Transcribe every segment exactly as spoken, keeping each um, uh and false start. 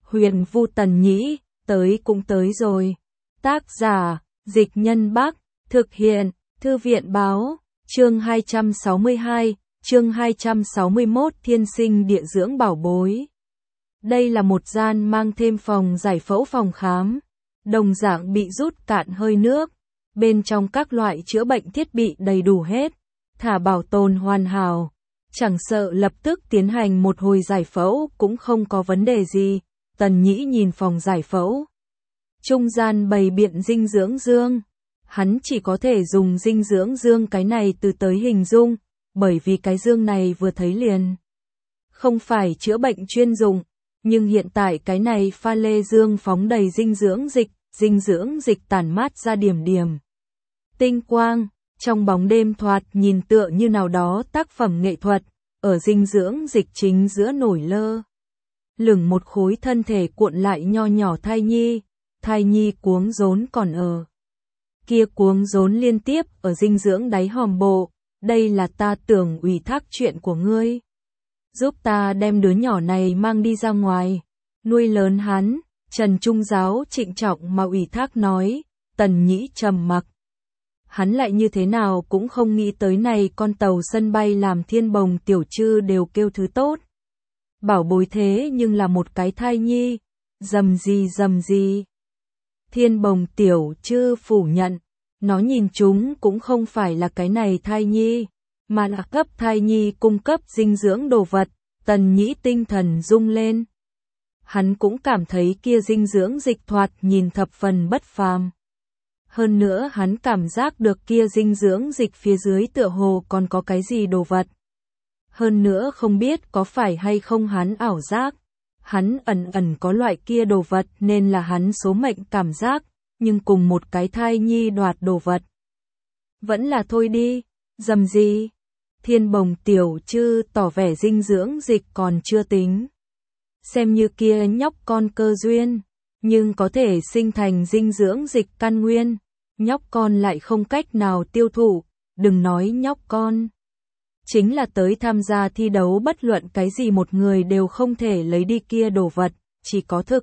Huyền Vu Tần Nhĩ, tới cũng tới rồi. Tác giả, Dịch Nhân Bắc, thực hiện, Thư viện Báo, chương hai trăm sáu mươi hai, chương hai trăm sáu mươi mốt Thiên sinh địa dưỡng bảo bối. Đây là một gian mang thêm phòng giải phẫu phòng khám, đồng dạng bị rút cạn hơi nước, bên trong các loại chữa bệnh thiết bị đầy đủ hết, thả bảo tồn hoàn hảo, chẳng sợ lập tức tiến hành một hồi giải phẫu cũng không có vấn đề gì. Tần Nhĩ nhìn phòng giải phẫu, trung gian bày biện dinh dưỡng dương, hắn chỉ có thể dùng dinh dưỡng dương cái này từ tới hình dung, bởi vì cái dương này vừa thấy liền không phải chữa bệnh chuyên dụng, nhưng hiện tại cái này pha lê dương phóng đầy dinh dưỡng dịch, dinh dưỡng dịch tản mát ra điểm điểm tinh quang, trong bóng đêm thoạt nhìn tựa như nào đó tác phẩm nghệ thuật, ở dinh dưỡng dịch chính giữa nổi lơ lửng một khối thân thể cuộn lại nho nhỏ thai nhi, thai nhi cuống rốn còn ở. Kia cuống rốn liên tiếp ở dinh dưỡng đáy hòm bộ, đây là ta tưởng ủy thác chuyện của ngươi. Giúp ta đem đứa nhỏ này mang đi ra ngoài, nuôi lớn hắn, Trần Trung Giáo trịnh trọng mà ủy thác nói. Tần Nhĩ trầm mặc. Hắn lại như thế nào cũng không nghĩ tới này con tàu sân bay làm Thiên Bồng tiểu trư đều kêu thứ tốt. Bảo bối thế nhưng là một cái thai nhi, dầm gì dầm gì. Thiên Bồng tiểu trư phủ nhận, nó nhìn chúng cũng không phải là cái này thai nhi, mà là cấp thai nhi cung cấp dinh dưỡng đồ vật. Tần Nhĩ tinh thần rung lên. Hắn cũng cảm thấy kia dinh dưỡng dịch thoạt nhìn thập phần bất phàm. Hơn nữa hắn cảm giác được kia dinh dưỡng dịch phía dưới tựa hồ còn có cái gì đồ vật. Hơn nữa không biết có phải hay không hắn ảo giác. Hắn ẩn ẩn có loại kia đồ vật nên là hắn số mệnh cảm giác, nhưng cùng một cái thai nhi đoạt đồ vật. Vẫn là thôi đi, dầm gì. Thiên Bồng tiểu trư tỏ vẻ dinh dưỡng dịch còn chưa tính. Xem như kia nhóc con cơ duyên, nhưng có thể sinh thành dinh dưỡng dịch căn nguyên. Nhóc con lại không cách nào tiêu thụ, đừng nói nhóc con. Chính là tới tham gia thi đấu bất luận cái gì một người đều không thể lấy đi kia đồ vật, chỉ có thực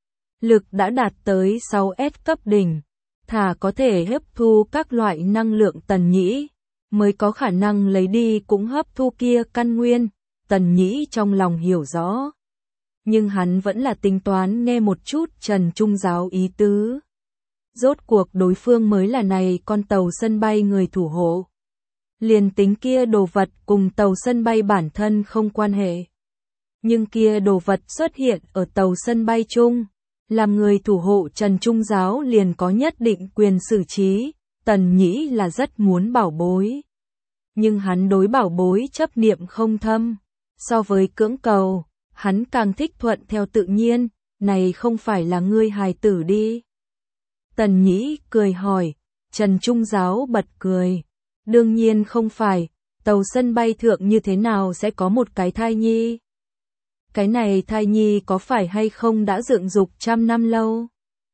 lực đã đạt tới sáu S cấp đỉnh, thả có thể hấp thu các loại năng lượng Tần Nhĩ, mới có khả năng lấy đi cũng hấp thu kia căn nguyên. Tần Nhĩ trong lòng hiểu rõ, nhưng hắn vẫn là tính toán nghe một chút Trần Trung Giáo ý tứ. Rốt cuộc đối phương mới là này con tàu sân bay người thủ hộ. Liền tính kia đồ vật cùng tàu sân bay bản thân không quan hệ. Nhưng kia đồ vật xuất hiện ở tàu sân bay chung, làm người thủ hộ Trần Trung Giáo liền có nhất định quyền xử trí. Tần Nhĩ là rất muốn bảo bối. Nhưng hắn đối bảo bối chấp niệm không thâm. So với cưỡng cầu, hắn càng thích thuận theo tự nhiên, này không phải là ngươi hài tử đi. Tần Nhĩ cười hỏi, Trần Trung Giáo bật cười. Đương nhiên không phải, tàu sân bay thượng như thế nào sẽ có một cái thai nhi? Cái này thai nhi có phải hay không đã dựng dục trăm năm lâu?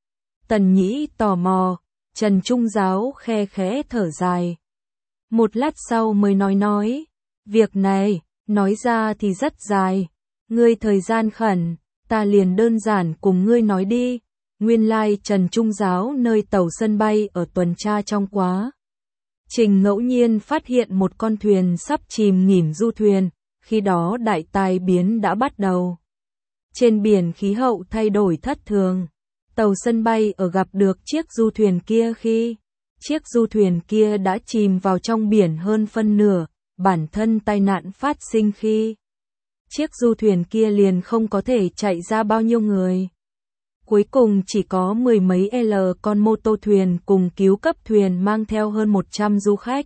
Tần Nhĩ tò mò, Trần Trung Giáo khe khẽ thở dài. Một lát sau mới nói nói, việc này, nói ra thì rất dài. Ngươi thời gian khẩn, ta liền đơn giản cùng ngươi nói đi. Nguyên lai Trần Trung Giáo nơi tàu sân bay ở tuần tra trong quá trình ngẫu nhiên phát hiện một con thuyền sắp chìm nghỉm du thuyền, khi đó đại tai biến đã bắt đầu. Trên biển khí hậu thay đổi thất thường, tàu sân bay ở gặp được chiếc du thuyền kia khi chiếc du thuyền kia đã chìm vào trong biển hơn phân nửa, bản thân tai nạn phát sinh khi chiếc du thuyền kia liền không có thể chạy ra bao nhiêu người. Cuối cùng chỉ có mười mấy L con mô tô thuyền cùng cứu cấp thuyền mang theo hơn một trăm du khách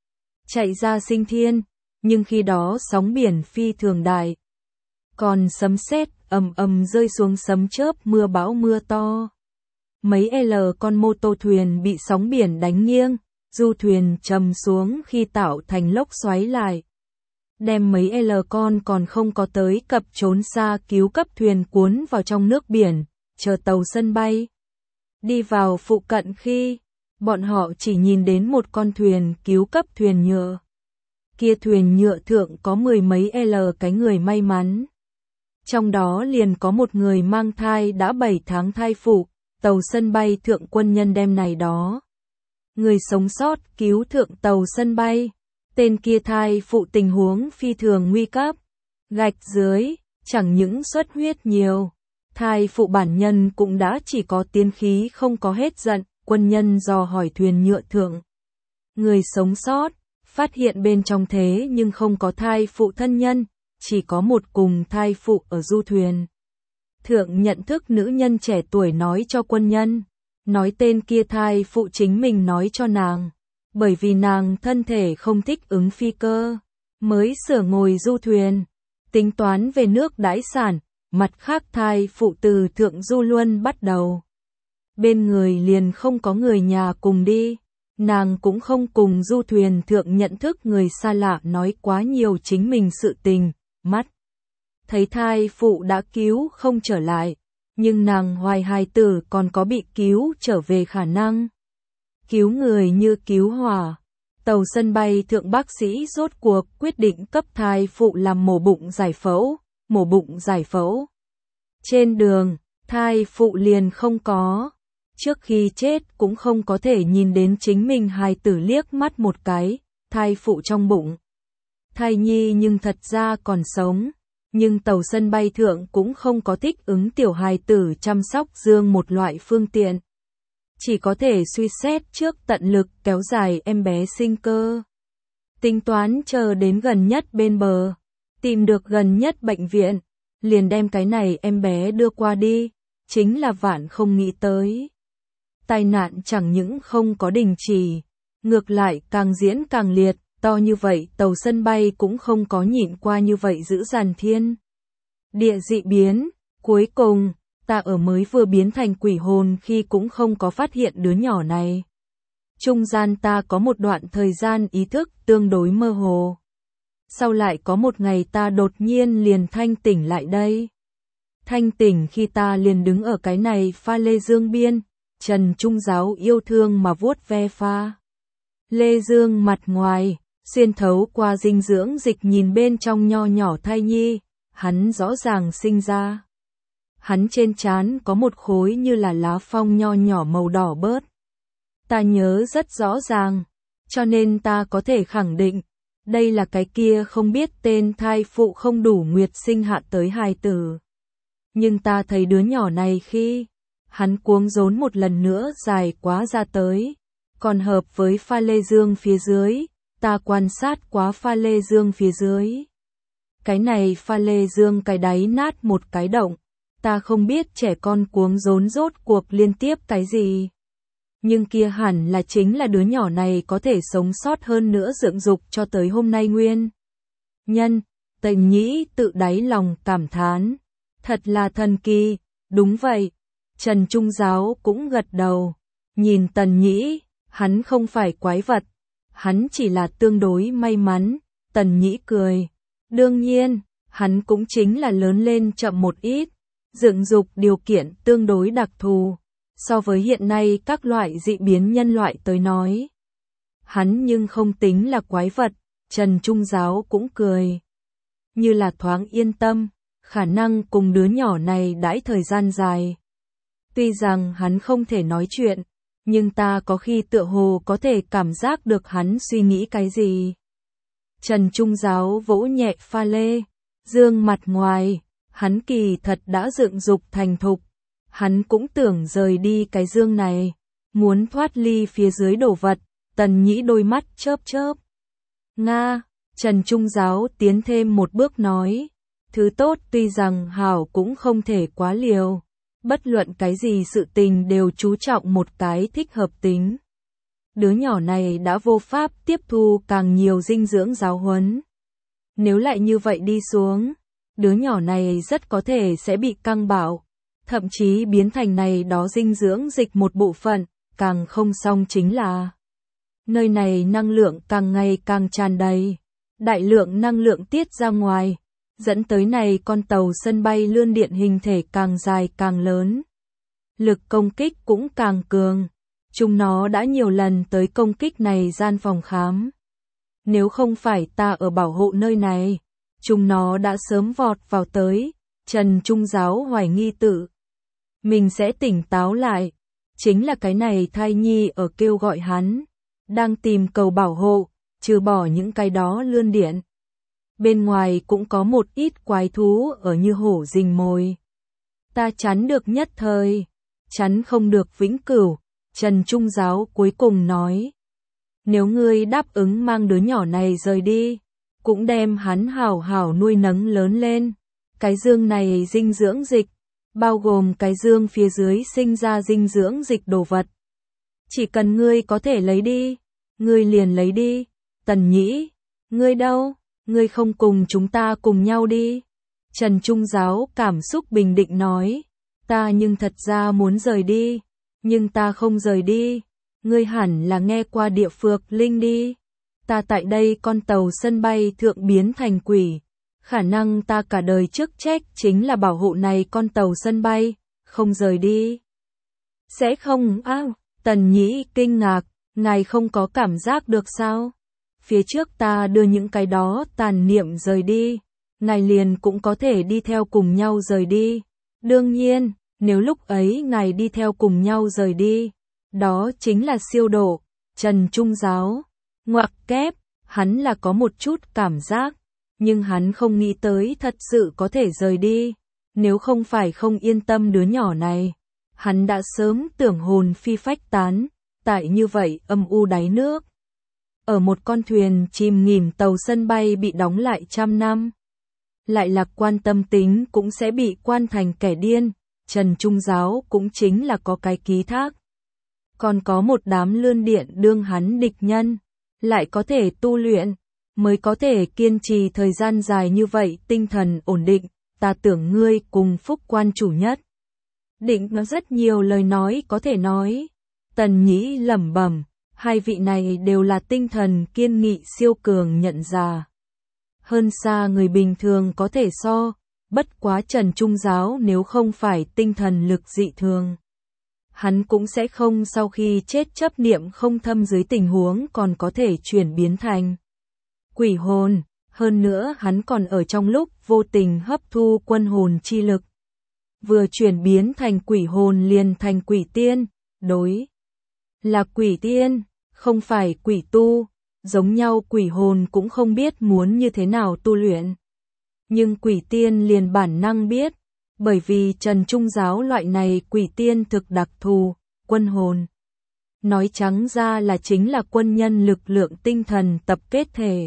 chạy ra sinh thiên, nhưng khi đó sóng biển phi thường đại. Còn sấm sét ầm ầm rơi xuống, sấm chớp mưa bão mưa to. Mấy L con mô tô thuyền bị sóng biển đánh nghiêng, du thuyền trầm xuống khi tạo thành lốc xoáy lại. Đem mấy L con còn không có tới cập trốn xa cứu cấp thuyền cuốn vào trong nước biển. Chờ tàu sân bay đi vào phụ cận khi bọn họ chỉ nhìn đến một con thuyền cứu cấp thuyền nhựa. Kia thuyền nhựa thượng có mười mấy L cái người may mắn. Trong đó liền có một người mang thai đã bảy tháng thai phụ, tàu sân bay thượng quân nhân đem này đó. Người sống sót cứu thượng tàu sân bay, tên kia thai phụ tình huống phi thường nguy cấp, gạch dưới, chẳng những xuất huyết nhiều, thai phụ bản nhân cũng đã chỉ có tiên khí không có hết giận, quân nhân dò hỏi thuyền nhựa thượng. Người sống sót, phát hiện bên trong thế nhưng không có thai phụ thân nhân, chỉ có một cùng thai phụ ở du thuyền. Thượng nhận thức nữ nhân trẻ tuổi nói cho quân nhân, nói tên kia thai phụ chính mình nói cho nàng, bởi vì nàng thân thể không thích ứng phi cơ, mới sửa ngồi du thuyền, tính toán về nước đãi sản, mặt khác thai phụ từ thượng du luân bắt đầu. Bên người liền không có người nhà cùng đi, nàng cũng không cùng du thuyền thượng nhận thức người xa lạ nói quá nhiều chính mình sự tình, mắt. Thấy thai phụ đã cứu không trở lại, nhưng nàng hoài hài tử còn có bị cứu trở về khả năng. Cứu người như cứu hỏa. Tàu sân bay thượng bác sĩ rốt cuộc quyết định cấp thai phụ làm mổ bụng giải phẫu, mổ bụng giải phẫu. Trên đường, thai phụ liền không có. Trước khi chết cũng không có thể nhìn đến chính mình hài tử liếc mắt một cái, thai phụ trong bụng. Thai nhi nhưng thật ra còn sống. Nhưng tàu sân bay thượng cũng không có thích ứng tiểu hài tử chăm sóc dương một loại phương tiện. Chỉ có thể suy xét trước tận lực kéo dài em bé sinh cơ. Tính toán chờ đến gần nhất bên bờ, tìm được gần nhất bệnh viện, liền đem cái này em bé đưa qua đi, chính là vạn không nghĩ tới. Tai nạn chẳng những không có đình chỉ, ngược lại càng diễn càng liệt. To như vậy tàu sân bay cũng không có nhịn qua như vậy dữ dằn thiên. Địa dị biến, cuối cùng, ta ở mới vừa biến thành quỷ hồn khi cũng không có phát hiện đứa nhỏ này. Trung gian ta có một đoạn thời gian ý thức tương đối mơ hồ. Sau lại có một ngày ta đột nhiên liền thanh tỉnh lại đây. Thanh tỉnh khi ta liền đứng ở cái này pha lê dương biên, Trần Trung Giáo yêu thương mà vuốt ve pha lê dương mặt ngoài. Xuyên thấu qua dinh dưỡng dịch nhìn bên trong nho nhỏ thai nhi, hắn rõ ràng sinh ra. Hắn trên trán có một khối như là lá phong nho nhỏ màu đỏ bớt. Ta nhớ rất rõ ràng, cho nên ta có thể khẳng định, đây là cái kia không biết tên thai phụ không đủ nguyệt sinh hạ tới hài tử. Nhưng ta thấy đứa nhỏ này khi, hắn cuống rốn một lần nữa dài quá ra tới, còn hợp với pha lê dương phía dưới. Ta quan sát quá pha lê dương phía dưới. Cái này pha lê dương cái đáy nát một cái động. Ta không biết trẻ con cuống rốn rốt cuộc liên tiếp cái gì. Nhưng kia hẳn là chính là đứa nhỏ này có thể sống sót hơn nữa dưỡng dục cho tới hôm nay nguyên. Nhân, Tần Nhĩ tự đáy lòng cảm thán. Thật là thần kỳ, đúng vậy. Trần Trung Giáo cũng gật đầu. Nhìn Tần Nhĩ, hắn không phải quái vật. Hắn chỉ là tương đối may mắn, Tần Nhĩ cười. Đương nhiên, hắn cũng chính là lớn lên chậm một ít, dưỡng dục điều kiện tương đối đặc thù, so với hiện nay các loại dị biến nhân loại tới nói. Hắn nhưng không tính là quái vật, Trần Trung Giáo cũng cười. Như là thoáng yên tâm, khả năng cùng đứa nhỏ này đãi thời gian dài. Tuy rằng hắn không thể nói chuyện, nhưng ta có khi tựa hồ có thể cảm giác được hắn suy nghĩ cái gì. Trần Trung Giáo vỗ nhẹ pha lê, dương mặt ngoài, hắn kỳ thật đã dựng dục thành thục. Hắn cũng tưởng rời đi cái dương này, muốn thoát ly phía dưới đồ vật, Tần Nhĩ đôi mắt chớp chớp. Nga, Trần Trung Giáo tiến thêm một bước nói, thứ tốt tuy rằng hảo cũng không thể quá liều. Bất luận cái gì sự tình đều chú trọng một cái thích hợp tính. Đứa nhỏ này đã vô pháp tiếp thu càng nhiều dinh dưỡng giáo huấn. Nếu lại như vậy đi xuống, đứa nhỏ này rất có thể sẽ bị căng bạo, thậm chí biến thành này đó dinh dưỡng dịch một bộ phận, càng không xong chính là nơi này năng lượng càng ngày càng tràn đầy, đại lượng năng lượng tiết ra ngoài. Dẫn tới này con tàu sân bay lươn điện hình thể càng dài càng lớn. Lực công kích cũng càng cường. Chúng nó đã nhiều lần tới công kích này gian phòng khám. Nếu không phải ta ở bảo hộ nơi này, chúng nó đã sớm vọt vào tới, Trần Trung Giáo hoài nghi tự. Mình sẽ tỉnh táo lại. Chính là cái này thai nhi ở kêu gọi hắn. Đang tìm cầu bảo hộ, trừ bỏ những cái đó lươn điện. Bên ngoài cũng có một ít quái thú ở như hổ rình mồi. Ta chắn được nhất thời, chắn không được vĩnh cửu, Trần Trung Giáo cuối cùng nói. Nếu ngươi đáp ứng mang đứa nhỏ này rời đi, cũng đem hắn hảo hảo nuôi nấng lớn lên. Cái dương này dinh dưỡng dịch, bao gồm cái dương phía dưới sinh ra dinh dưỡng dịch đồ vật. Chỉ cần ngươi có thể lấy đi, ngươi liền lấy đi. Tần Nhĩ, ngươi đâu? Ngươi không cùng chúng ta cùng nhau đi. Trần Trung Giáo cảm xúc bình định nói, ta nhưng thật ra muốn rời đi, nhưng ta không rời đi. Ngươi hẳn là nghe qua địa phược linh đi. Ta tại đây con tàu sân bay thượng biến thành quỷ. Khả năng ta cả đời trước trách chính là bảo hộ này con tàu sân bay, không rời đi. Sẽ không á, Tần Nhĩ kinh ngạc, ngài không có cảm giác được sao? Phía trước ta đưa những cái đó tàn niệm rời đi, ngài liền cũng có thể đi theo cùng nhau rời đi. Đương nhiên, nếu lúc ấy ngài đi theo cùng nhau rời đi, đó chính là siêu độ. Trần Trung Giáo, ngoặc kép, hắn là có một chút cảm giác, nhưng hắn không nghĩ tới thật sự có thể rời đi. Nếu không phải không yên tâm đứa nhỏ này, hắn đã sớm tưởng hồn phi phách tán, tại như vậy âm u đáy nước. Ở một con thuyền chìm nghỉm tàu sân bay bị đóng lại trăm năm. Lại lạc quan tâm tính cũng sẽ bị quan thành kẻ điên, Trần Trung Giáo cũng chính là có cái ký thác. Còn có một đám lươn điện đương hắn địch nhân, lại có thể tu luyện, mới có thể kiên trì thời gian dài như vậy tinh thần ổn định, ta tưởng ngươi cùng Phúc Quan chủ nhất. Định nó rất nhiều lời nói có thể nói. Tần Nhĩ lẩm bẩm, hai vị này đều là tinh thần kiên nghị siêu cường nhận ra. Hơn xa người bình thường có thể so, bất quá Trần Trung Giáo nếu không phải tinh thần lực dị thường. Hắn cũng sẽ không sau khi chết chấp niệm không thâm dưới tình huống còn có thể chuyển biến thành quỷ hồn, hơn nữa hắn còn ở trong lúc vô tình hấp thu quân hồn chi lực. Vừa chuyển biến thành quỷ hồn liền thành quỷ tiên, đối là quỷ tiên, không phải quỷ tu, giống nhau quỷ hồn cũng không biết muốn như thế nào tu luyện. Nhưng quỷ tiên liền bản năng biết, bởi vì Trần Trung Giáo loại này quỷ tiên thực đặc thù, quân hồn. Nói trắng ra là chính là quân nhân lực lượng tinh thần tập kết thể.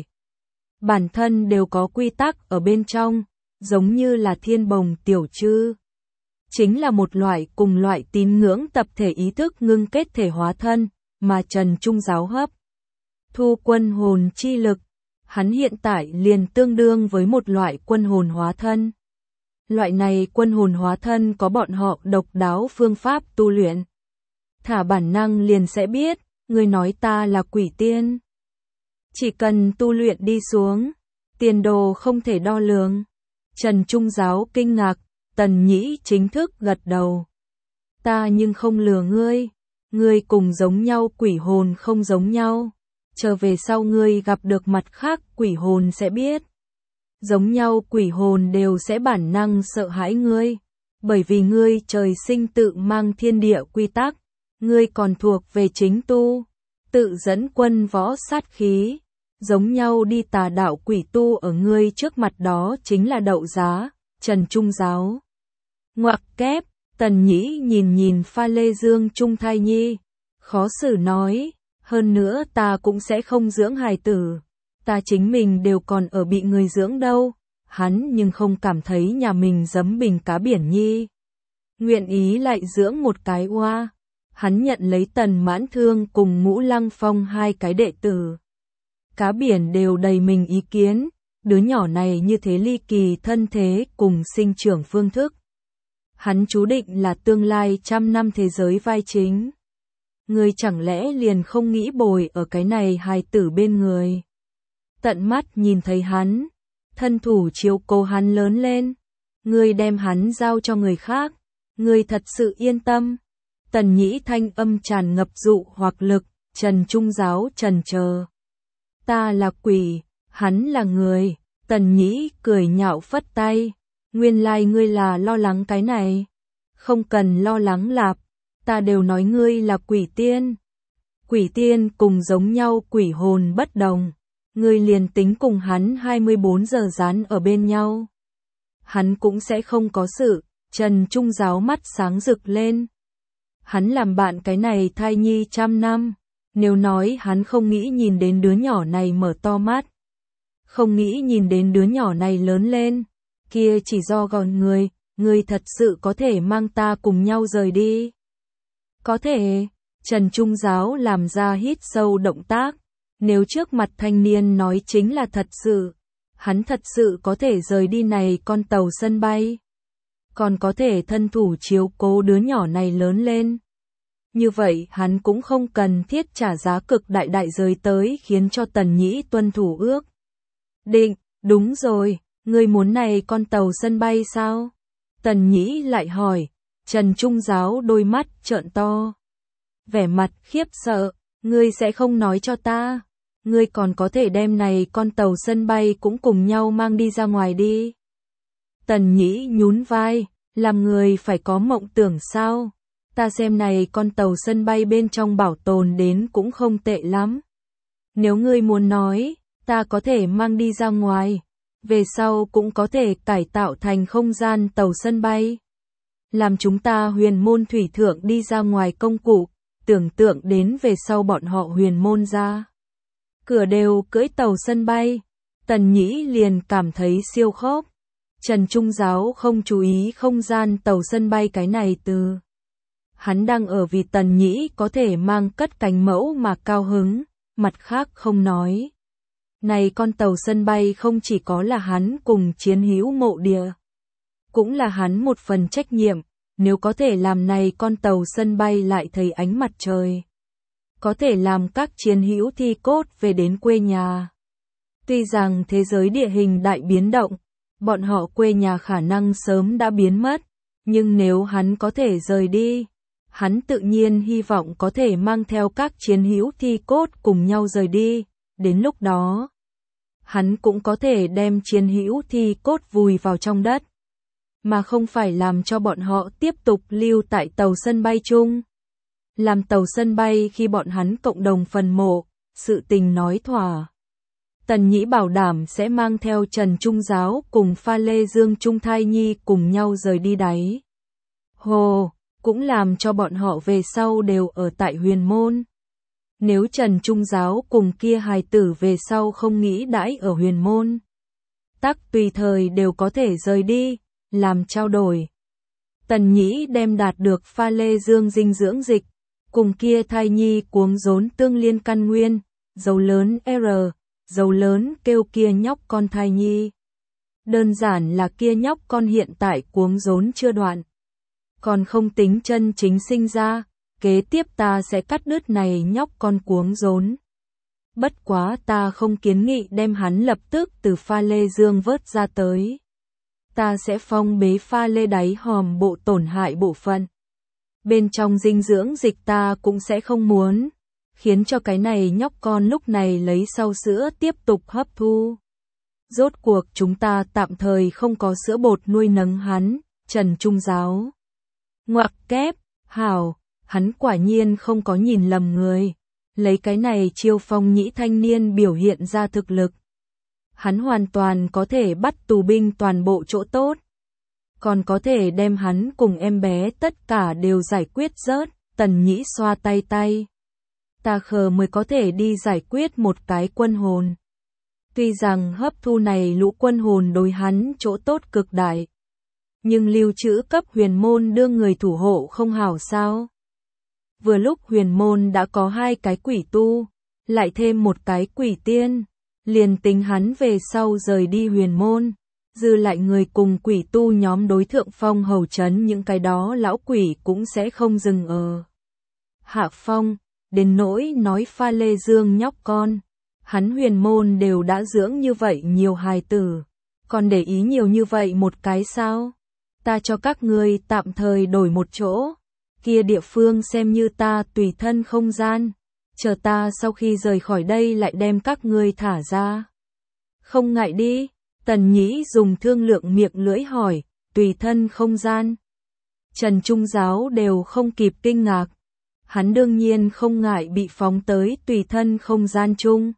Bản thân đều có quy tắc ở bên trong, giống như là thiên bồng tiểu trư. Chính là một loại cùng loại tín ngưỡng tập thể ý thức ngưng kết thể hóa thân, mà Trần Trung Giáo hấp thu quân hồn chi lực, hắn hiện tại liền tương đương với một loại quân hồn hóa thân. Loại này quân hồn hóa thân có bọn họ độc đáo phương pháp tu luyện. Thả bản năng liền sẽ biết, người nói ta là quỷ tiên. Chỉ cần tu luyện đi xuống, tiền đồ không thể đo lường. Trần Trung Giáo kinh ngạc, Tần Nhĩ chính thức gật đầu. Ta nhưng không lừa ngươi, ngươi cùng giống nhau quỷ hồn không giống nhau. Trở về sau ngươi gặp được mặt khác quỷ hồn sẽ biết. Giống nhau quỷ hồn đều sẽ bản năng sợ hãi ngươi, bởi vì ngươi trời sinh tự mang thiên địa quy tắc, ngươi còn thuộc về chính tu, tự dẫn quân võ sát khí, giống nhau đi tà đạo quỷ tu ở ngươi trước mặt đó chính là đậu giá. Trần Trung Giáo, ngoặc kép, Tần Nhĩ nhìn nhìn pha lê dương trung thai nhi, khó xử nói, hơn nữa ta cũng sẽ không dưỡng hài tử. Ta chính mình đều còn ở bị người dưỡng đâu, hắn nhưng không cảm thấy nhà mình giấm bình cá biển nhi. Nguyện ý lại dưỡng một cái oa, hắn nhận lấy Tần Mãn Thương cùng Ngũ Lăng Phong hai cái đệ tử. Cá biển đều đầy mình ý kiến, đứa nhỏ này như thế ly kỳ thân thế cùng sinh trưởng phương thức. Hắn chú định là tương lai trăm năm thế giới vai chính. Người chẳng lẽ liền không nghĩ bồi ở cái này hài tử bên người. Tận mắt nhìn thấy hắn, thân thủ chiếu cố hắn lớn lên, ngươi đem hắn giao cho người khác, ngươi thật sự yên tâm. Tần Nhĩ thanh âm tràn ngập dụ hoặc lực, Trần Trung Giáo trần chờ. Ta là quỷ, hắn là người, Tần Nhĩ cười nhạo phất tay, nguyên lai like ngươi là lo lắng cái này. Không cần lo lắng lạp, ta đều nói ngươi là quỷ tiên. Quỷ tiên cùng giống nhau, quỷ hồn bất đồng. Ngươi liền tính cùng hắn hai mươi bốn giờ dán ở bên nhau, hắn cũng sẽ không có sự. Trần Trung Giáo mắt sáng rực lên. Hắn làm bạn cái này thai nhi trăm năm, nếu nói hắn không nghĩ nhìn đến đứa nhỏ này mở to mắt, không nghĩ nhìn đến đứa nhỏ này lớn lên, kia chỉ do gòn người. Ngươi thật sự có thể mang ta cùng nhau rời đi? Có thể. Trần Trung Giáo làm ra hít sâu động tác. Nếu trước mặt thanh niên nói chính là thật sự, hắn thật sự có thể rời đi này con tàu sân bay, còn có thể thân thủ chiếu cố đứa nhỏ này lớn lên. Như vậy hắn cũng không cần thiết trả giá cực đại đại giới tới khiến cho Tần Nhĩ tuân thủ ước định. Đúng rồi, ngươi muốn này con tàu sân bay sao? Tần Nhĩ lại hỏi. Trần Trung Giáo đôi mắt trợn to, vẻ mặt khiếp sợ. Ngươi sẽ không nói cho ta? Ngươi còn có thể đem này con tàu sân bay cũng cùng nhau mang đi ra ngoài đi. Tần Nhĩ nhún vai, làm người phải có mộng tưởng sao? Ta xem này con tàu sân bay bên trong bảo tồn đến cũng không tệ lắm. Nếu ngươi muốn nói, ta có thể mang đi ra ngoài, về sau cũng có thể cải tạo thành không gian tàu sân bay. Làm chúng ta huyền môn thủy thượng đi ra ngoài công cụ, tưởng tượng đến về sau bọn họ huyền môn ra cửa đều cưỡi tàu sân bay. Tần Nhĩ liền cảm thấy siêu khốc. Trần Trung Giáo không chú ý không gian tàu sân bay cái này từ. Hắn đang ở vì Tần Nhĩ có thể mang cất cánh mẫu mà cao hứng, mặt khác không nói. Này con tàu sân bay không chỉ có là hắn cùng chiến hữu mộ địa, cũng là hắn một phần trách nhiệm, nếu có thể làm này con tàu sân bay lại thấy ánh mặt trời, có thể làm các chiến hữu thi cốt về đến quê nhà. Tuy rằng thế giới địa hình đại biến động, bọn họ quê nhà khả năng sớm đã biến mất, nhưng nếu hắn có thể rời đi, hắn tự nhiên hy vọng có thể mang theo các chiến hữu thi cốt cùng nhau rời đi, đến lúc đó hắn cũng có thể đem chiến hữu thi cốt vùi vào trong đất, mà không phải làm cho bọn họ tiếp tục lưu tại tàu sân bay chung. Làm tàu sân bay khi bọn hắn cộng đồng phần mộ, sự tình nói thỏa. Tần Nhĩ bảo đảm sẽ mang theo Trần Trung Giáo cùng Pha Lê Dương Trung Thai Nhi cùng nhau rời đi đáy hồ, cũng làm cho bọn họ về sau đều ở tại huyền môn. Nếu Trần Trung Giáo cùng kia hài tử về sau không nghĩ đãi ở huyền môn, tắc tùy thời đều có thể rời đi, làm trao đổi. Tần Nhĩ đem đạt được Pha Lê Dương dinh dưỡng dịch, cùng kia thai nhi cuống rốn tương liên căn nguyên, dấu lớn R, dấu lớn kêu kia nhóc con thai nhi. Đơn giản là kia nhóc con hiện tại cuống rốn chưa đoạn, còn không tính chân chính sinh ra, kế tiếp ta sẽ cắt đứt này nhóc con cuống rốn. Bất quá ta không kiến nghị đem hắn lập tức từ Pha Lê Dương vớt ra tới. Ta sẽ phong bế pha lê đáy hòm bộ tổn hại bộ phận. Bên trong dinh dưỡng dịch ta cũng sẽ không muốn, khiến cho cái này nhóc con lúc này lấy sau sữa tiếp tục hấp thu. Rốt cuộc chúng ta tạm thời không có sữa bột nuôi nấng hắn. Trần Trung Giáo ngoặc kép, hảo, hắn quả nhiên không có nhìn lầm người. Lấy cái này chiêu phong nhĩ thanh niên biểu hiện ra thực lực, hắn hoàn toàn có thể bắt tù binh toàn bộ chỗ tốt, còn có thể đem hắn cùng em bé tất cả đều giải quyết rớt. Tần Nhĩ xoa tay tay. Ta khờ mới có thể đi giải quyết một cái quân hồn. Tuy rằng hấp thu này lũ quân hồn đối hắn chỗ tốt cực đại, nhưng lưu trữ cấp huyền môn đưa người thủ hộ không hảo sao. Vừa lúc huyền môn đã có hai cái quỷ tu, lại thêm một cái quỷ tiên, liền tính hắn về sau rời đi huyền môn, dư lại người cùng quỷ tu nhóm đối thượng phong hầu trấn những cái đó lão quỷ cũng sẽ không dừng ở hạ phong. Đến nỗi nói Pha Lê Dương nhóc con, hắn huyền môn đều đã dưỡng như vậy nhiều hài tử, còn để ý nhiều như vậy một cái sao? Ta cho các ngươi tạm thời đổi một chỗ, kia địa phương xem như ta tùy thân không gian, chờ ta sau khi rời khỏi đây lại đem các ngươi thả ra. Không ngại đi. Tần Nhĩ dùng thương lượng miệng lưỡi hỏi, tùy thân không gian. Trần Trung Giáo đều không kịp kinh ngạc. Hắn đương nhiên không ngại bị phóng tới tùy thân không gian chung.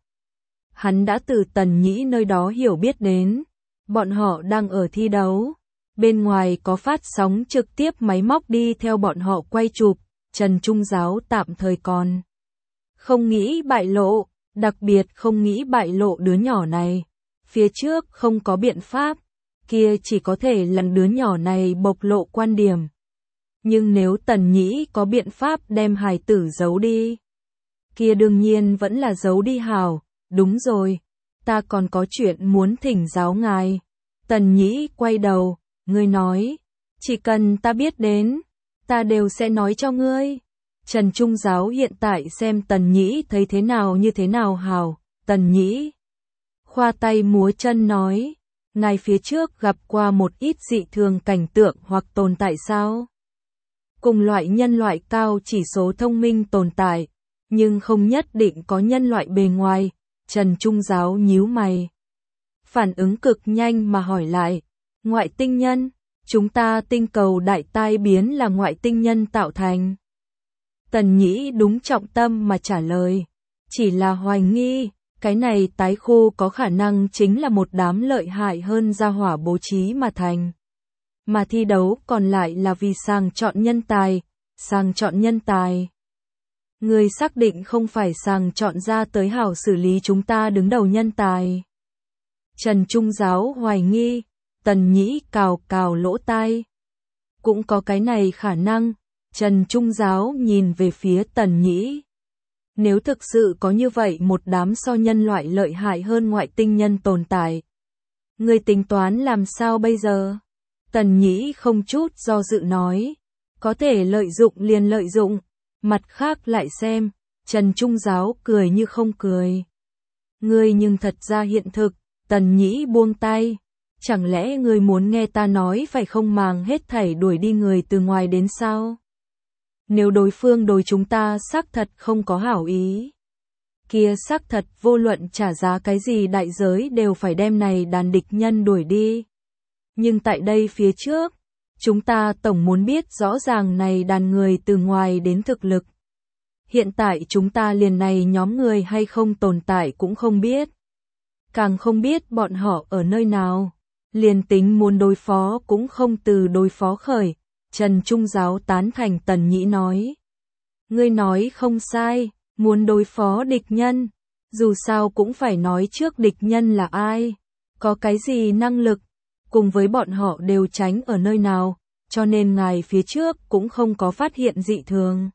Hắn đã từ Tần Nhĩ nơi đó hiểu biết đến. Bọn họ đang ở thi đấu. Bên ngoài có phát sóng trực tiếp máy móc đi theo bọn họ quay chụp. Trần Trung Giáo tạm thời còn không nghĩ bại lộ, đặc biệt không nghĩ bại lộ đứa nhỏ này. Phía trước không có biện pháp, kia chỉ có thể lần đứa nhỏ này bộc lộ quan điểm. Nhưng nếu Tần Nhĩ có biện pháp đem hài tử giấu đi, kia đương nhiên vẫn là giấu đi hảo. Đúng rồi, ta còn có chuyện muốn thỉnh giáo ngài. Tần Nhĩ quay đầu, ngươi nói, chỉ cần ta biết đến, ta đều sẽ nói cho ngươi. Trần Trung Giáo hiện tại xem Tần Nhĩ thấy thế nào như thế nào hảo. Tần Nhĩ khoa tay múa chân nói, ngài phía trước gặp qua một ít dị thường cảnh tượng hoặc tồn tại sao? Cùng loại nhân loại cao chỉ số thông minh tồn tại, nhưng không nhất định có nhân loại bề ngoài. Trần Trung Giáo nhíu mày, phản ứng cực nhanh mà hỏi lại, ngoại tinh nhân, chúng ta tinh cầu đại tai biến là ngoại tinh nhân tạo thành. Tần Nhĩ đúng trọng tâm mà trả lời, chỉ là hoài nghi, cái này tái khu có khả năng chính là một đám lợi hại hơn gia hỏa bố trí mà thành. Mà thi đấu còn lại là vì sàng chọn nhân tài, sàng chọn nhân tài. Người xác định không phải sàng chọn ra tới hảo xử lý chúng ta đứng đầu nhân tài. Trần Trung Giáo hoài nghi, Tần Nhĩ cào cào lỗ tai. Cũng có cái này khả năng. Trần Trung Giáo nhìn về phía Tần Nhĩ. Nếu thực sự có như vậy một đám so nhân loại lợi hại hơn ngoại tinh nhân tồn tại, người tính toán làm sao bây giờ? Tần Nhĩ không chút do dự nói, có thể lợi dụng liền lợi dụng, mặt khác lại xem. Trần Trung Giáo cười như không cười. Ngươi nhưng thật ra hiện thực. Tần Nhĩ buông tay. Chẳng lẽ ngươi muốn nghe ta nói phải không màng hết thảy đuổi đi người từ ngoài đến sao? Nếu đối phương đối chúng ta xác thật không có hảo ý, kia xác thật vô luận trả giá cái gì đại giới đều phải đem này đàn địch nhân đuổi đi. Nhưng tại đây phía trước, chúng ta tổng muốn biết rõ ràng này đàn người từ ngoài đến thực lực. Hiện tại chúng ta liền này nhóm người hay không tồn tại cũng không biết. Càng không biết bọn họ ở nơi nào. Liền tính muốn đối phó cũng không từ đối phó khởi. Trần Trung Giáo tán thành Tần Nhĩ nói. Ngươi nói không sai, muốn đối phó địch nhân. Dù sao cũng phải nói trước địch nhân là ai, có cái gì năng lực, cùng với bọn họ đều tránh ở nơi nào, cho nên ngài phía trước cũng không có phát hiện dị thường.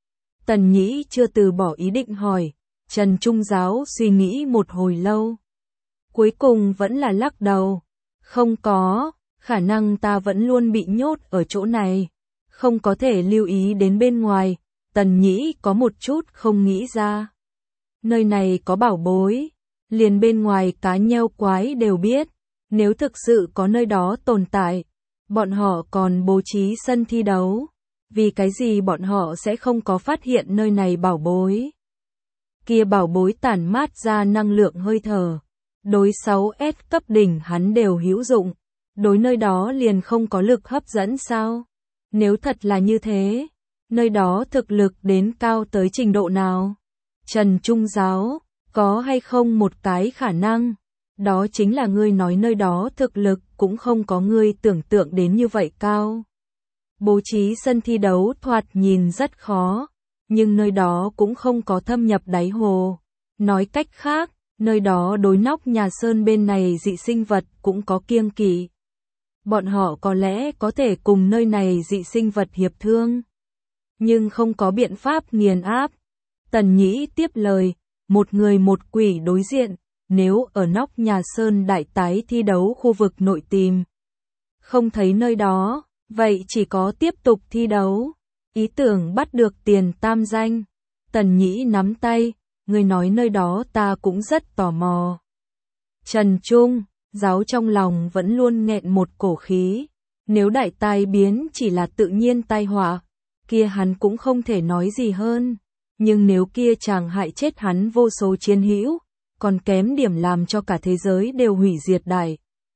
Tần Nhĩ chưa từ bỏ ý định hỏi, Trần Trung Giáo suy nghĩ một hồi lâu. Cuối cùng vẫn là lắc đầu. Không có, khả năng ta vẫn luôn bị nhốt ở chỗ này, không có thể lưu ý đến bên ngoài. Tần Nhĩ có một chút không nghĩ ra. Nơi này có bảo bối, liền bên ngoài cá nheo quái đều biết. Nếu thực sự có nơi đó tồn tại, bọn họ còn bố trí sân thi đấu. Vì cái gì bọn họ sẽ không có phát hiện nơi này bảo bối? Kia bảo bối tản mát ra năng lượng hơi thở. Đối sáu S cấp đỉnh hắn đều hữu dụng. Đối nơi đó liền không có lực hấp dẫn sao? Nếu thật là như thế, nơi đó thực lực đến cao tới trình độ nào? Trần Trung Giáo, có hay không một cái khả năng? Đó chính là ngươi nói nơi đó thực lực cũng không có ngươi tưởng tượng đến như vậy cao. Bố trí sân thi đấu thoạt nhìn rất khó, nhưng nơi đó cũng không có thâm nhập đáy hồ. Nói cách khác, nơi đó đối nóc nhà sơn bên này dị sinh vật cũng có kiêng kỵ. Bọn họ có lẽ có thể cùng nơi này dị sinh vật hiệp thương, nhưng không có biện pháp nghiền áp. Tần Nhĩ tiếp lời, một người một quỷ đối diện, nếu ở nóc nhà sơn đại tái thi đấu khu vực nội tìm, không thấy nơi đó, vậy chỉ có tiếp tục thi đấu. Ý tưởng bắt được tiền tam danh. Tần Nhĩ nắm tay, người nói nơi đó ta cũng rất tò mò. Trần Trung Giáo trong lòng vẫn luôn nghẹn một cổ khí. Nếu đại tai biến chỉ là tự nhiên tai họa, kia hắn cũng không thể nói gì hơn. Nhưng nếu kia chàng hại chết hắn vô số chiến hữu, còn kém điểm làm cho cả thế giới đều hủy diệt đại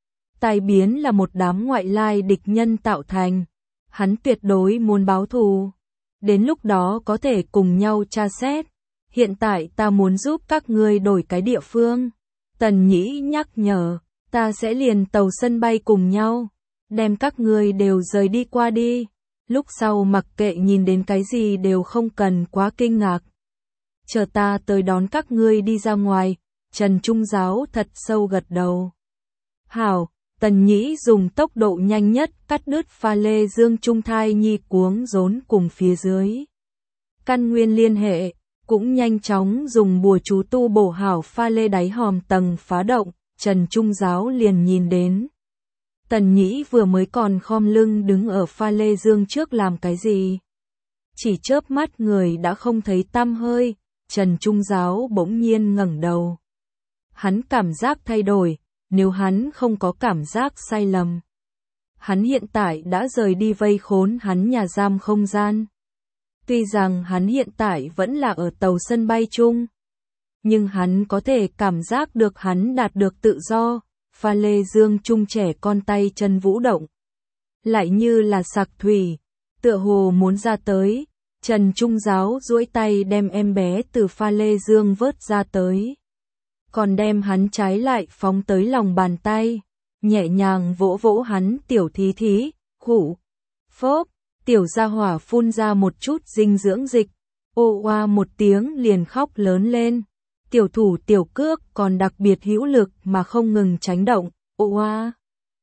tai biến là một đám ngoại lai địch nhân tạo thành. Hắn tuyệt đối muốn báo thù. Đến lúc đó có thể cùng nhau tra xét. Hiện tại ta muốn giúp các ngươi đổi cái địa phương. Tần Nhĩ nhắc nhở, ta sẽ liền tàu sân bay cùng nhau. Đem các ngươi đều rời đi qua đi. Lúc sau mặc kệ nhìn đến cái gì đều không cần quá kinh ngạc. Chờ ta tới đón các ngươi đi ra ngoài. Trần Trung Giáo thật sâu gật đầu. Hảo, Tần Nhĩ dùng tốc độ nhanh nhất cắt đứt pha lê Dương Trung thai nhi cuống rốn cùng phía dưới. Căn nguyên liên hệ, cũng nhanh chóng dùng bùa chú tu bổ hảo pha lê đáy hòm tầng phá động, Trần Trung Giáo liền nhìn đến. Tần Nhĩ vừa mới còn khom lưng đứng ở pha lê Dương trước làm cái gì. Chỉ chớp mắt người đã không thấy tăm hơi, Trần Trung Giáo bỗng nhiên ngẩng đầu. Hắn cảm giác thay đổi, nếu hắn không có cảm giác sai lầm. Hắn hiện tại đã rời đi vây khốn hắn nhà giam không gian. Tuy rằng hắn hiện tại vẫn là ở tàu sân bay chung, nhưng hắn có thể cảm giác được hắn đạt được tự do, pha lê Dương Trung trẻ con tay chân vũ động. Lại như là sặc thủy, tựa hồ muốn ra tới, Trần Trung Giáo duỗi tay đem em bé từ pha lê Dương vớt ra tới. Còn đem hắn trái lại phóng tới lòng bàn tay, nhẹ nhàng vỗ vỗ hắn tiểu thí thí, khủ, phốp, tiểu gia hỏa phun ra một chút dinh dưỡng dịch, ô oa một tiếng liền khóc lớn lên, tiểu thủ tiểu cước còn đặc biệt hữu lực mà không ngừng tránh động, ô oa,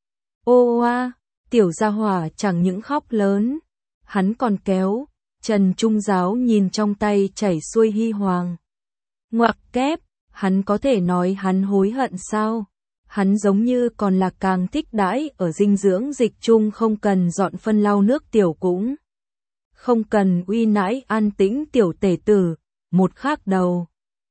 ô oa, tiểu gia hỏa chẳng những khóc lớn, hắn còn kéo, Trần Trung Giáo nhìn trong tay chảy xuôi hy hoàng. Ngoặc kép. Hắn có thể nói hắn hối hận sao? Hắn giống như còn là càng thích đãi ở dinh dưỡng dịch chung không cần dọn phân lau nước tiểu cũng. Không cần uy nãi an tĩnh tiểu tể tử, một khác đầu.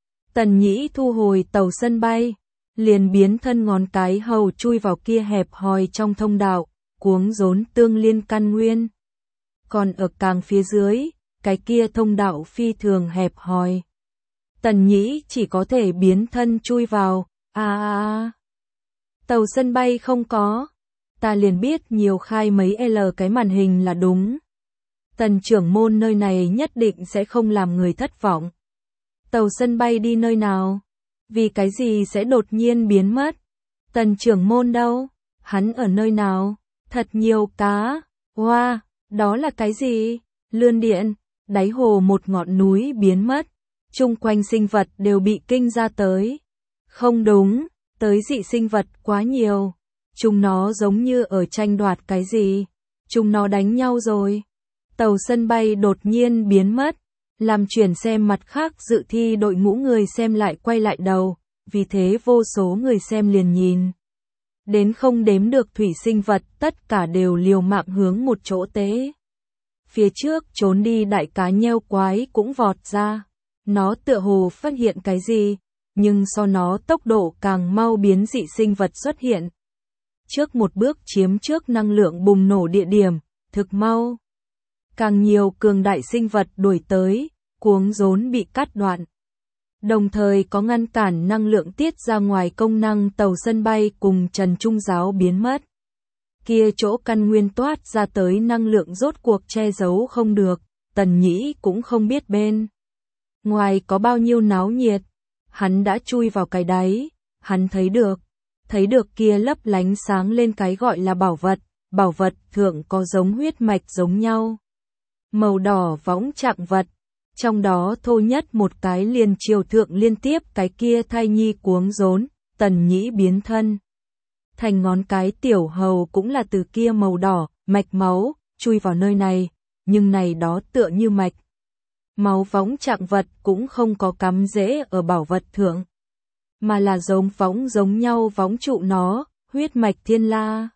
Tần Nhĩ thu hồi tàu sân bay, liền biến thân ngón cái hầu chui vào kia hẹp hòi trong thông đạo, cuống rốn tương liên căn nguyên. Còn ở càng phía dưới, cái kia thông đạo phi thường hẹp hòi. Tần Nhĩ chỉ có thể biến thân chui vào, a a a. Tàu sân bay không có, ta liền biết nhiều khai mấy L cái màn hình là đúng. Tần trưởng môn nơi này nhất định sẽ không làm người thất vọng. Tàu sân bay đi nơi nào? Vì cái gì sẽ đột nhiên biến mất? Tần trưởng môn đâu? Hắn ở nơi nào? Thật nhiều cá. Wow, đó là cái gì? Lươn điện, đáy hồ một ngọn núi biến mất. Chung quanh sinh vật đều bị kinh ra tới. Không đúng, tới dị sinh vật quá nhiều. Chúng nó giống như ở tranh đoạt cái gì. Chúng nó đánh nhau rồi. Tàu sân bay đột nhiên biến mất. Làm chuyển xem mặt khác dự thi đội ngũ người xem lại quay lại đầu. Vì thế vô số người xem liền nhìn. Đến không đếm được thủy sinh vật tất cả đều liều mạng hướng một chỗ tế. Phía trước trốn đi đại cá nheo quái cũng vọt ra. Nó tựa hồ phát hiện cái gì, nhưng so nó tốc độ càng mau biến dị sinh vật xuất hiện. Trước một bước chiếm trước năng lượng bùng nổ địa điểm, thực mau. Càng nhiều cường đại sinh vật đuổi tới, cuống rốn bị cắt đoạn. Đồng thời có ngăn cản năng lượng tiết ra ngoài công năng tàu sân bay cùng Trần Trung Giáo biến mất. Kia chỗ căn nguyên toát ra tới năng lượng rốt cuộc che giấu không được, Tần Nhĩ cũng không biết bên. Ngoài có bao nhiêu náo nhiệt, hắn đã chui vào cái đáy, hắn thấy được, thấy được kia lấp lánh sáng lên cái gọi là bảo vật, bảo vật thượng có giống huyết mạch giống nhau. Màu đỏ võng trạng vật, trong đó thô nhất một cái liền chiều thượng liên tiếp cái kia thai nhi cuống rốn, Tần Nhĩ biến thân. Thành ngón cái tiểu hầu cũng là từ kia màu đỏ, mạch máu, chui vào nơi này, nhưng này đó tựa như mạch. Máu võng trạng vật cũng không có cắm rễ ở bảo vật thượng, mà là giống võng giống nhau võng trụ nó, huyết mạch thiên la.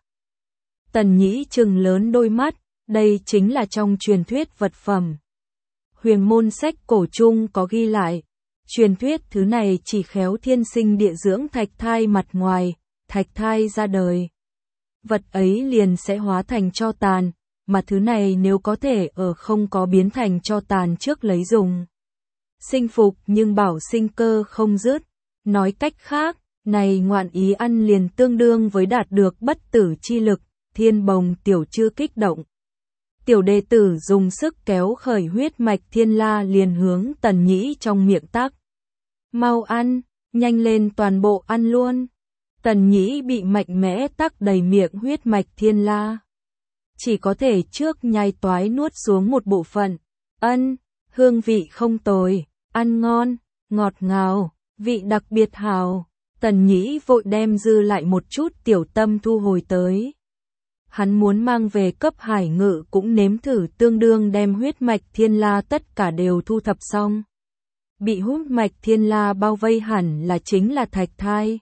Tần Nhĩ trừng lớn đôi mắt, đây chính là trong truyền thuyết vật phẩm. Huyền môn sách cổ chung có ghi lại, truyền thuyết thứ này chỉ khéo thiên sinh địa dưỡng thạch thai mặt ngoài, thạch thai ra đời. Vật ấy liền sẽ hóa thành tro tàn, mà thứ này nếu có thể ở không có biến thành tro tàn trước lấy dùng. Sinh phục nhưng bảo sinh cơ không dứt. Nói cách khác, Này ngoạn ý ăn liền tương đương với đạt được bất tử chi lực, Thiên Bồng tiểu chư kích động. Tiểu đệ tử dùng sức kéo khởi huyết mạch thiên la liền hướng Tần Nhĩ trong miệng tắc. Mau ăn, nhanh lên toàn bộ ăn luôn. Tần Nhĩ bị mạnh mẽ tắc đầy miệng huyết mạch thiên la. Chỉ có thể trước nhai toái nuốt xuống một bộ phận. Ân, hương vị không tồi, ăn ngon, ngọt ngào, vị đặc biệt hào. Tần Nhĩ vội đem dư lại một chút tiểu tâm thu hồi tới. Hắn muốn mang về cấp hải ngự cũng nếm thử tương đương đem huyết mạch thiên la tất cả đều thu thập xong. Bị huyết mạch thiên la bao vây hẳn là chính là thạch thai.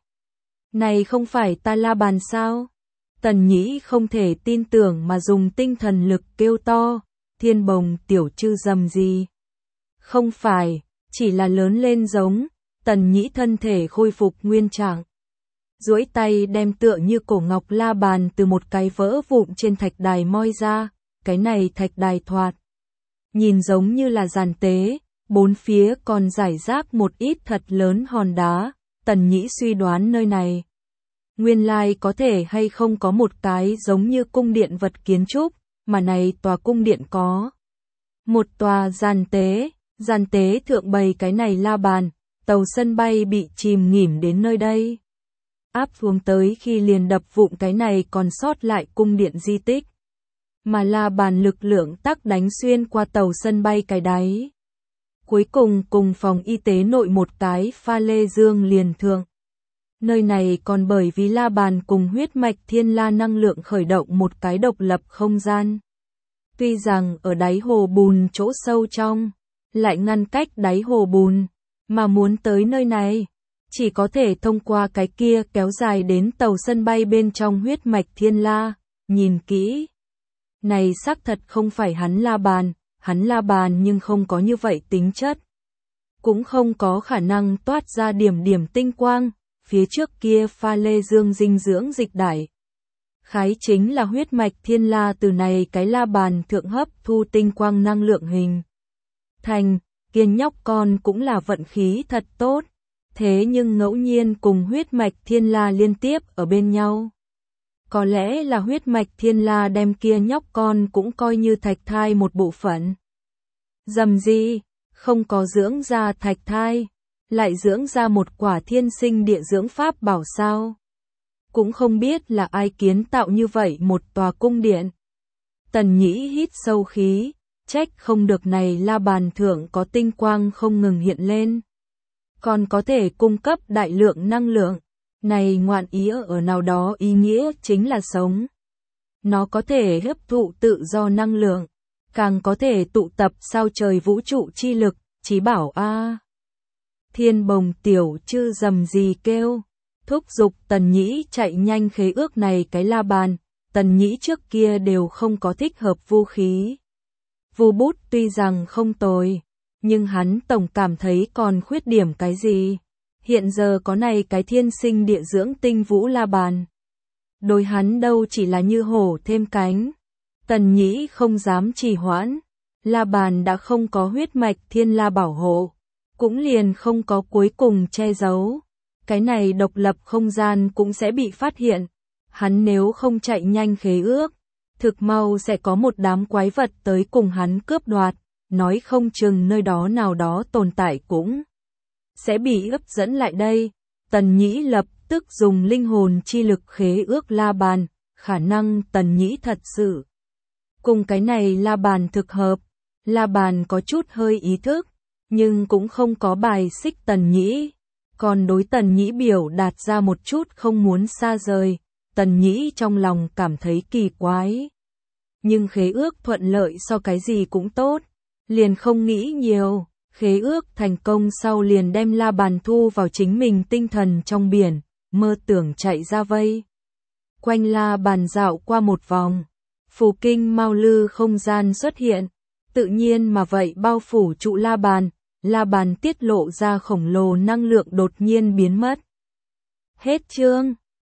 Này không phải ta la bàn sao? Tần Nhĩ không thể tin tưởng mà dùng tinh thần lực kêu to, Thiên Bồng tiểu chư dầm gì? Không phải, chỉ là lớn lên giống, Tần Nhĩ thân thể khôi phục nguyên trạng. Duỗi tay đem tựa như cổ ngọc la bàn từ một cái vỡ vụn trên thạch đài moi ra, cái này thạch đài thoạt. Nhìn giống như là giàn tế, bốn phía còn rải rác một ít thật lớn hòn đá, Tần Nhĩ suy đoán nơi này. Nguyên lai có thể hay không có một cái giống như cung điện vật kiến trúc, mà này tòa cung điện có. Một tòa giàn tế, giàn tế thượng bày cái này la bàn, tàu sân bay bị chìm nghỉm đến nơi đây. Áp xuống tới khi liền đập vụn cái này còn sót lại cung điện di tích. Mà la bàn lực lượng tắc đánh xuyên qua tàu sân bay cái đáy. Cuối cùng cùng phòng y tế nội một cái pha lê dương liền thượng. Nơi này còn bởi vì la bàn cùng huyết mạch thiên la năng lượng khởi động một cái độc lập không gian. Tuy rằng ở đáy hồ bùn chỗ sâu trong, lại ngăn cách đáy hồ bùn, mà muốn tới nơi này, chỉ có thể thông qua cái kia kéo dài đến tàu sân bay bên trong huyết mạch thiên la, nhìn kỹ. Này xác thật không phải hắn la bàn, hắn la bàn nhưng không có như vậy tính chất. Cũng không có khả năng toát ra điểm điểm tinh quang, phía trước kia pha lê dương dinh dưỡng dịch đải. Khái chính là huyết mạch thiên la từ này cái la bàn thượng hấp thu tinh quang năng lượng hình. Thành, kiên nhóc con cũng là vận khí thật tốt, thế nhưng ngẫu nhiên cùng huyết mạch thiên la liên tiếp ở bên nhau. Có lẽ là huyết mạch thiên la đem kia nhóc con cũng coi như thạch thai một bộ phận. Dầm gì, không có dưỡng ra thạch thai, lại dưỡng ra một quả thiên sinh địa dưỡng pháp bảo sao. Cũng không biết là ai kiến tạo như vậy một tòa cung điện. Tần Nhĩ hít sâu khí, trách không được này la bàn thượng có tinh quang không ngừng hiện lên. Còn có thể cung cấp đại lượng năng lượng. Này ngoạn ý ở nào đó ý nghĩa chính là sống. Nó có thể hấp thụ tự do năng lượng, càng có thể tụ tập sao trời vũ trụ chi lực, chí bảo a. Thiên Bồng tiểu chư dầm gì kêu, thúc giục Tần Nhĩ chạy nhanh khế ước này cái la bàn, Tần Nhĩ trước kia đều không có thích hợp vũ khí. Vu bút tuy rằng không tồi, nhưng hắn tổng cảm thấy còn khuyết điểm cái gì. Hiện giờ có này cái thiên sinh địa dưỡng tinh vũ la bàn. Đối hắn đâu chỉ là như hổ thêm cánh. Tần Nhĩ không dám trì hoãn. La bàn đã không có huyết mạch thiên la bảo hộ. Cũng liền không có cuối cùng che giấu. Cái này độc lập không gian cũng sẽ bị phát hiện. Hắn nếu không chạy nhanh khế ước, thực mau sẽ có một đám quái vật tới cùng hắn cướp đoạt. Nói không chừng nơi đó nào đó tồn tại cũng sẽ bị hấp dẫn lại đây. Tần Nhĩ lập tức dùng linh hồn chi lực khế ước la bàn, khả năng Tần Nhĩ thật sự cùng cái này la bàn thực hợp. La bàn có chút hơi ý thức, nhưng cũng không có bài xích Tần Nhĩ, còn đối Tần Nhĩ biểu đạt ra một chút không muốn xa rời. Tần Nhĩ trong lòng cảm thấy kỳ quái, nhưng khế ước thuận lợi so cái gì cũng tốt, liền không nghĩ nhiều. Khế ước thành công sau liền đem la bàn thu vào chính mình tinh thần trong biển, mơ tưởng chạy ra vây. Quanh la bàn dạo qua một vòng, phù kinh mau lư không gian xuất hiện, tự nhiên mà vậy bao phủ trụ la bàn, la bàn tiết lộ ra khổng lồ năng lượng đột nhiên biến mất. Hết chương.